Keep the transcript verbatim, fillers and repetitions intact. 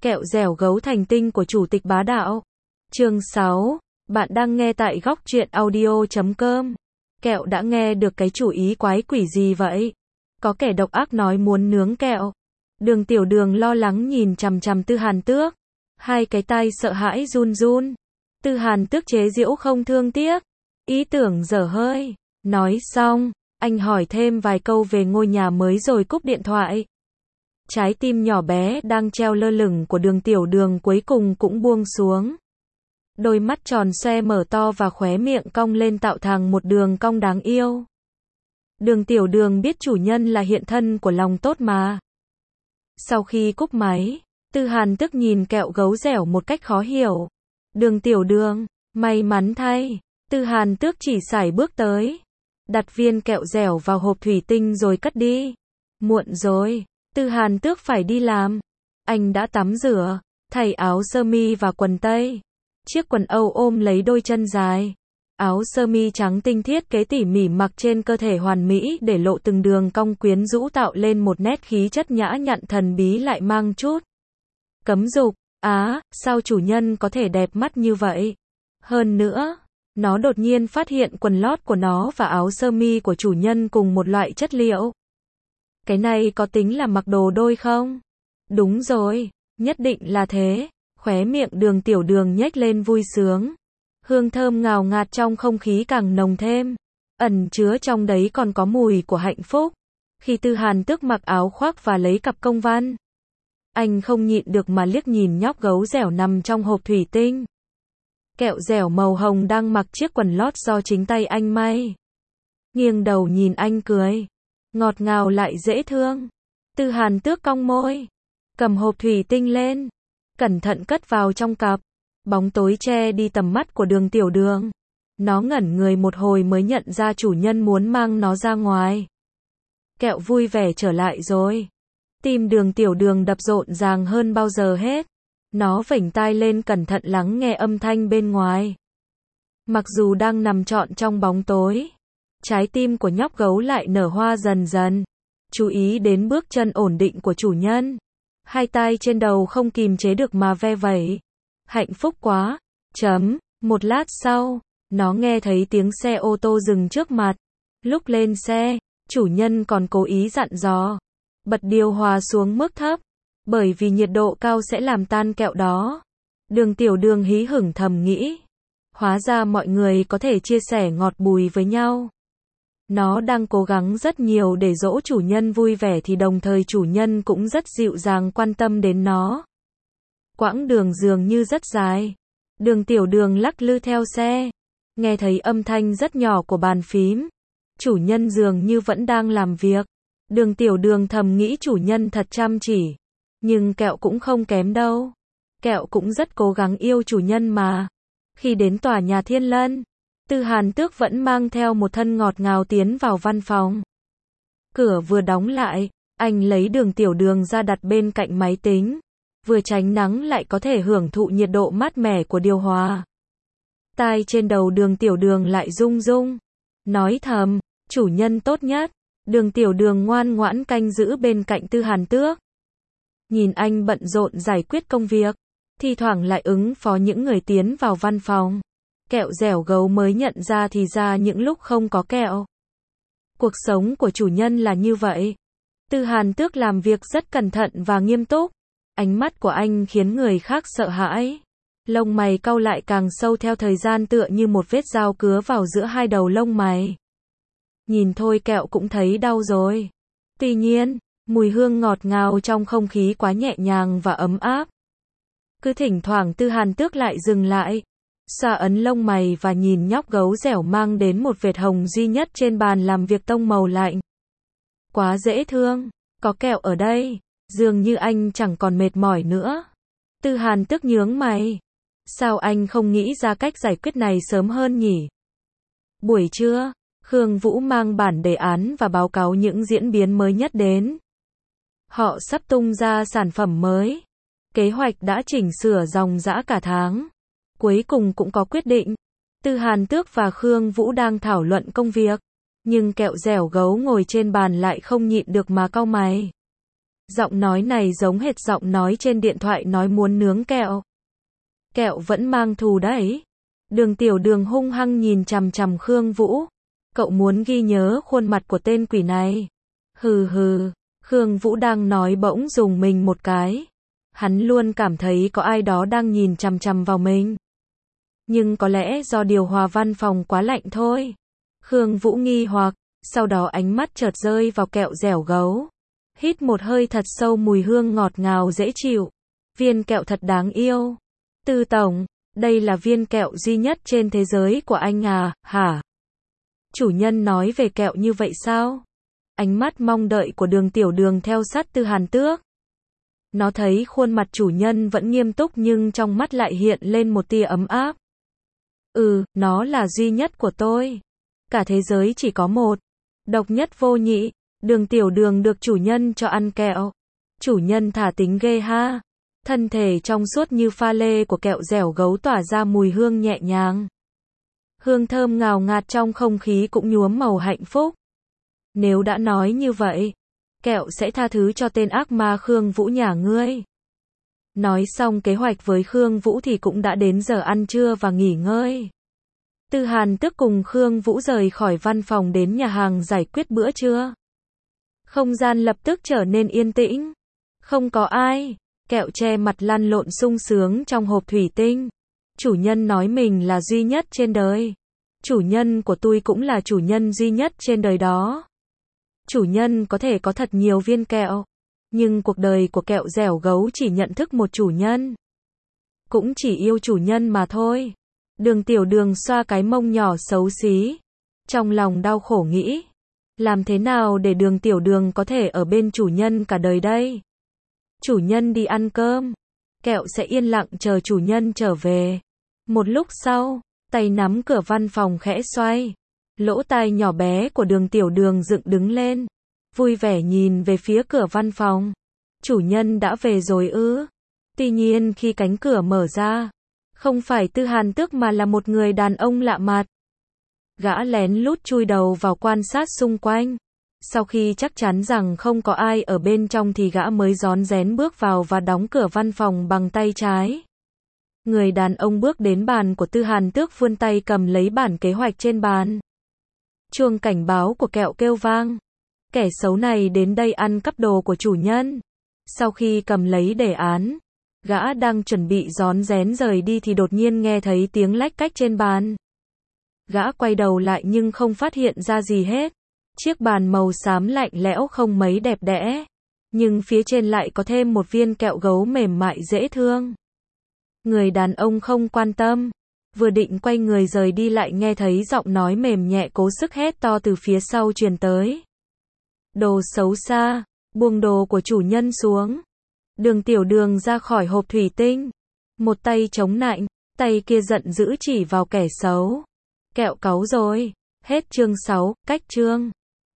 Kẹo dẻo gấu thành tinh của Chủ tịch Bá Đạo. Chương sáu. Bạn đang nghe tại góc truyện audio chấm com. Kẹo đã nghe được cái chủ ý quái quỷ gì vậy? Có kẻ độc ác nói muốn nướng kẹo. Đường Tiểu Đường lo lắng nhìn chằm chằm Tư Hàn Tước. Hai cái tay sợ hãi run run. Tư Hàn Tước chế giễu không thương tiếc. Ý tưởng dở hơi. Nói xong, anh hỏi thêm vài câu về ngôi nhà mới rồi cúp điện thoại. Trái tim nhỏ bé đang treo lơ lửng của Đường Tiểu Đường cuối cùng cũng buông xuống. Đôi mắt tròn xoe mở to và khóe miệng cong lên tạo thành một đường cong đáng yêu. Đường Tiểu Đường biết chủ nhân là hiện thân của lòng tốt mà. Sau khi cúp máy, Tư Hàn Tước nhìn kẹo gấu dẻo một cách khó hiểu. Đường Tiểu Đường, may mắn thay, Tư Hàn Tước chỉ sải bước tới, đặt viên kẹo dẻo vào hộp thủy tinh rồi cất đi. Muộn rồi, Tư Hàn Tước phải đi làm. Anh đã tắm rửa, thay áo sơ mi và quần tây. Chiếc quần âu ôm lấy đôi chân dài. Áo sơ mi trắng tinh thiết kế tỉ mỉ mặc trên cơ thể hoàn mỹ để lộ từng đường cong quyến rũ tạo lên một nét khí chất nhã nhặn thần bí lại mang chút cấm dục. Á, sao chủ nhân có thể đẹp mắt như vậy? Hơn nữa, nó đột nhiên phát hiện quần lót của nó và áo sơ mi của chủ nhân cùng một loại chất liệu. Cái này có tính là mặc đồ đôi không? Đúng rồi, nhất định là thế. Khóe miệng Đường Tiểu Đường nhếch lên vui sướng. Hương thơm ngào ngạt trong không khí càng nồng thêm. Ẩn chứa trong đấy còn có mùi của hạnh phúc. Khi Tư Hàn Tước mặc áo khoác và lấy cặp công văn, anh không nhịn được mà liếc nhìn nhóc gấu dẻo nằm trong hộp thủy tinh. Kẹo dẻo màu hồng đang mặc chiếc quần lót do chính tay anh may. Nghiêng đầu nhìn anh cười. Ngọt ngào lại dễ thương. Tư Hàn Tước cong môi. Cầm hộp thủy tinh lên. Cẩn thận cất vào trong cặp. Bóng tối che đi tầm mắt của Đường Tiểu Đường. Nó ngẩn người một hồi mới nhận ra chủ nhân muốn mang nó ra ngoài. Kẹo vui vẻ trở lại rồi. Tim Đường Tiểu Đường đập rộn ràng hơn bao giờ hết. Nó vểnh tai lên cẩn thận lắng nghe âm thanh bên ngoài. Mặc dù đang nằm trọn trong bóng tối, trái tim của nhóc gấu lại nở hoa dần dần. Chú ý đến bước chân ổn định của chủ nhân. Hai tay trên đầu không kìm chế được mà ve vẩy. Hạnh phúc quá. Chấm. Một lát sau, nó nghe thấy tiếng xe ô tô dừng trước mặt. Lúc lên xe, chủ nhân còn cố ý dặn dò. Bật điều hòa xuống mức thấp. Bởi vì nhiệt độ cao sẽ làm tan kẹo đó. Đường Tiểu Đường hí hửng thầm nghĩ. Hóa ra mọi người có thể chia sẻ ngọt bùi với nhau. Nó đang cố gắng rất nhiều để dỗ chủ nhân vui vẻ thì đồng thời chủ nhân cũng rất dịu dàng quan tâm đến nó. Quãng đường dường như rất dài. Đường Tiểu Đường lắc lư theo xe. Nghe thấy âm thanh rất nhỏ của bàn phím. Chủ nhân dường như vẫn đang làm việc. Đường Tiểu Đường thầm nghĩ chủ nhân thật chăm chỉ. Nhưng kẹo cũng không kém đâu. Kẹo cũng rất cố gắng yêu chủ nhân mà. Khi đến tòa nhà Thiên Lân, Tư Hàn Tước vẫn mang theo một thân ngọt ngào tiến vào văn phòng. Cửa vừa đóng lại, anh lấy Đường Tiểu Đường ra đặt bên cạnh máy tính. Vừa tránh nắng lại có thể hưởng thụ nhiệt độ mát mẻ của điều hòa. Tai trên đầu Đường Tiểu Đường lại rung rung. Nói thầm, chủ nhân tốt nhất. Đường Tiểu Đường ngoan ngoãn canh giữ bên cạnh Tư Hàn Tước. Nhìn anh bận rộn giải quyết công việc, thi thoảng lại ứng phó những người tiến vào văn phòng. Kẹo dẻo gấu mới nhận ra thì ra những lúc không có kẹo. Cuộc sống của chủ nhân là như vậy. Tư Hàn Tước làm việc rất cẩn thận và nghiêm túc. Ánh mắt của anh khiến người khác sợ hãi. Lông mày cau lại càng sâu theo thời gian tựa như một vết dao cứa vào giữa hai đầu lông mày. Nhìn thôi kẹo cũng thấy đau rồi. Tuy nhiên, mùi hương ngọt ngào trong không khí quá nhẹ nhàng và ấm áp. Cứ thỉnh thoảng Tư Hàn Tước lại dừng lại, xoa ấn lông mày và nhìn nhóc gấu dẻo mang đến một vệt hồng duy nhất trên bàn làm việc tông màu lạnh. Quá dễ thương, có kẹo ở đây, dường như anh chẳng còn mệt mỏi nữa. Tư Hàn Tước nhướng mày. Sao anh không nghĩ ra cách giải quyết này sớm hơn nhỉ? Buổi trưa, Khương Vũ mang bản đề án và báo cáo những diễn biến mới nhất đến. Họ sắp tung ra sản phẩm mới. Kế hoạch đã chỉnh sửa dòng dã cả tháng. Cuối cùng cũng có quyết định. Tư Hàn Tước và Khương Vũ đang thảo luận công việc. Nhưng kẹo dẻo gấu ngồi trên bàn lại không nhịn được mà cau mày. Giọng nói này giống hệt giọng nói trên điện thoại nói muốn nướng kẹo. Kẹo vẫn mang thù đấy. Đường Tiểu Đường hung hăng nhìn chằm chằm Khương Vũ. Cậu muốn ghi nhớ khuôn mặt của tên quỷ này. Hừ hừ, Khương Vũ đang nói bỗng dùng mình một cái. Hắn luôn cảm thấy có ai đó đang nhìn chằm chằm vào mình. Nhưng có lẽ do điều hòa văn phòng quá lạnh thôi. Khương Vũ nghi hoặc, sau đó ánh mắt chợt rơi vào kẹo dẻo gấu. Hít một hơi thật sâu mùi hương ngọt ngào dễ chịu. Viên kẹo thật đáng yêu. Tư tổng, đây là viên kẹo duy nhất trên thế giới của anh à, hả? Chủ nhân nói về kẹo như vậy sao? Ánh mắt mong đợi của Đường Tiểu Đường theo sát Tư Hàn Tước. Nó thấy khuôn mặt chủ nhân vẫn nghiêm túc nhưng trong mắt lại hiện lên một tia ấm áp. Ừ, nó là duy nhất của tôi. Cả thế giới chỉ có một. Độc nhất vô nhị. Đường Tiểu Đường được chủ nhân cho ăn kẹo. Chủ nhân thả tính ghê ha. Thân thể trong suốt như pha lê của kẹo dẻo gấu tỏa ra mùi hương nhẹ nhàng. Hương thơm ngào ngạt trong không khí cũng nhuốm màu hạnh phúc. Nếu đã nói như vậy, kẹo sẽ tha thứ cho tên ác ma Khương Vũ nhà ngươi. Nói xong kế hoạch với Khương Vũ thì cũng đã đến giờ ăn trưa và nghỉ ngơi. Tư Hàn Tước cùng Khương Vũ rời khỏi văn phòng đến nhà hàng giải quyết bữa trưa. Không gian lập tức trở nên yên tĩnh. Không có ai. Kẹo che mặt lăn lộn sung sướng trong hộp thủy tinh. Chủ nhân nói mình là duy nhất trên đời. Chủ nhân của tôi cũng là chủ nhân duy nhất trên đời đó. Chủ nhân có thể có thật nhiều viên kẹo. Nhưng cuộc đời của kẹo dẻo gấu chỉ nhận thức một chủ nhân. Cũng chỉ yêu chủ nhân mà thôi. Đường Tiểu Đường xoa cái mông nhỏ xấu xí. Trong lòng đau khổ nghĩ. Làm thế nào để Đường Tiểu Đường có thể ở bên chủ nhân cả đời đây? Chủ nhân đi ăn cơm. Kẹo sẽ yên lặng chờ chủ nhân trở về. Một lúc sau, tay nắm cửa văn phòng khẽ xoay. Lỗ tai nhỏ bé của Đường Tiểu Đường dựng đứng lên. Vui vẻ nhìn về phía cửa văn phòng. Chủ nhân đã về rồi ư? Tuy nhiên khi cánh cửa mở ra, không phải Tư Hàn Tước mà là một người đàn ông lạ mặt. Gã lén lút chui đầu vào quan sát xung quanh. Sau khi chắc chắn rằng không có ai ở bên trong thì gã mới rón rén bước vào và đóng cửa văn phòng bằng tay trái. Người đàn ông bước đến bàn của Tư Hàn Tước vươn tay cầm lấy bản kế hoạch trên bàn. Chuông cảnh báo của kẹo kêu vang. Kẻ xấu này đến đây ăn cắp đồ của chủ nhân. Sau khi cầm lấy đề án, gã đang chuẩn bị rón rén rời đi thì đột nhiên nghe thấy tiếng lách cách trên bàn. Gã quay đầu lại nhưng không phát hiện ra gì hết. Chiếc bàn màu xám lạnh lẽo không mấy đẹp đẽ. Nhưng phía trên lại có thêm một viên kẹo gấu mềm mại dễ thương. Người đàn ông không quan tâm. Vừa định quay người rời đi lại nghe thấy giọng nói mềm nhẹ cố sức hét to từ phía sau truyền tới. Đồ xấu xa, buông đồ của chủ nhân xuống. Đường Tiểu Đường ra khỏi hộp thủy tinh. Một tay chống nạnh, tay kia giận dữ chỉ vào kẻ xấu. Kẹo cáu rồi. Hết chương sáu, cách chương.